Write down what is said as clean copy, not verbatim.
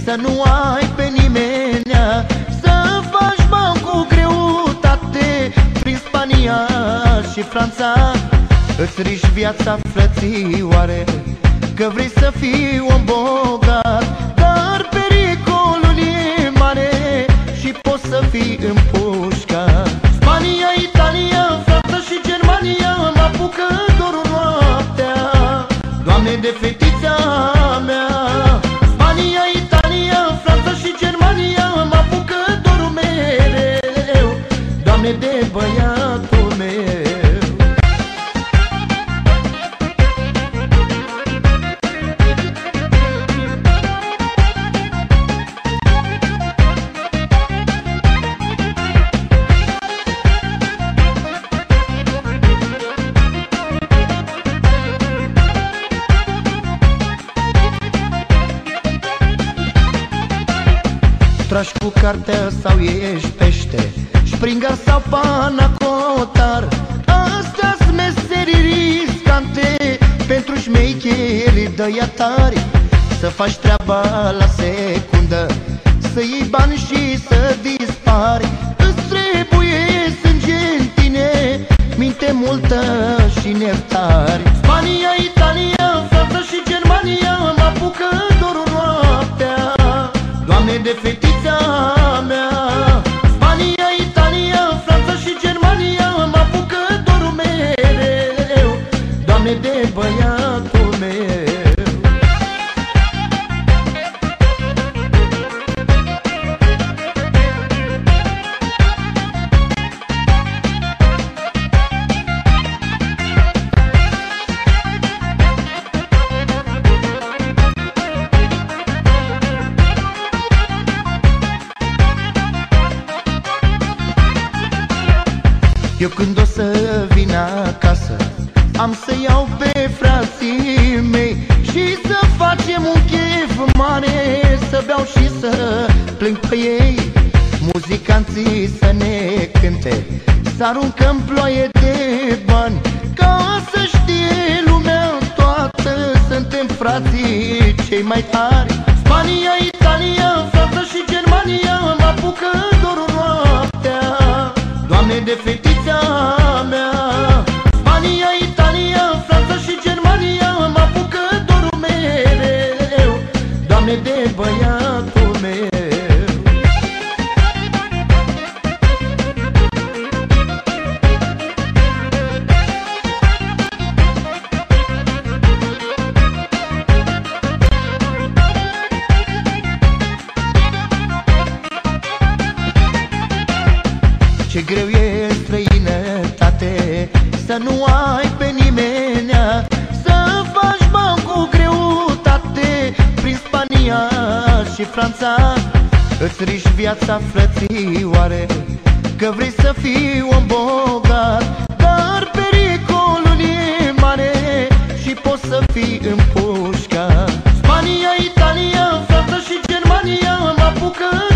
să nu ai pe nimenea, să faci bani cu greutate prin Spania și Franța. Îți riști viața, frățioare, că vrei să fii om bogat, dar pericolul e mare și poți să fii împușcat. Spania, Italia, Franța și Germania mă apucă dorul noaptea, Doamne, de fetița mea. Spania, Italia, Franța și Germania mă apucă dorul mereu, Doamne, de băiatul meu. Tragi cu cartea sau ești pește, springar sau panacotar, astea-s meserii riscante pentru șmeicheri dăiatari. Să faci treaba la secundă, să iei bani și să dispari. Îți trebuie sânge în tine, minte multă și nertari. Spania, Italia, Franța și Germania mă apucă dorul noaptea, Doamne, de fetița mea. Spania, Italia, Franța și Germania mă apucă dorul mereu, Doamne, de băiatul meu. Eu când o să vin acasă, am să iau pe frații mei și să facem un chef mare, să beau și să plâng pe ei. Muzicanții să ne cânte, să aruncăm ploaie de bani, ca să știe lumea toată, suntem frații cei mai tari. Spania, Italia, Franța și Germania mă apucă dorul noaptea, Doamne, de fetița mea. Spania, Italia, Franța și Germania mă apucă dorul mereu, Doamne, de băiatul meu. Ce greu e străinătate, să nu ai pe nimenea, să faci bani cu greutate prin Spania și Franța. Îți riști viața, frățioare, că vrei să fii om bogat, dar pericolul e mare și poți să fii împușcat. Spania, Italia, Franța și Germania mă apucă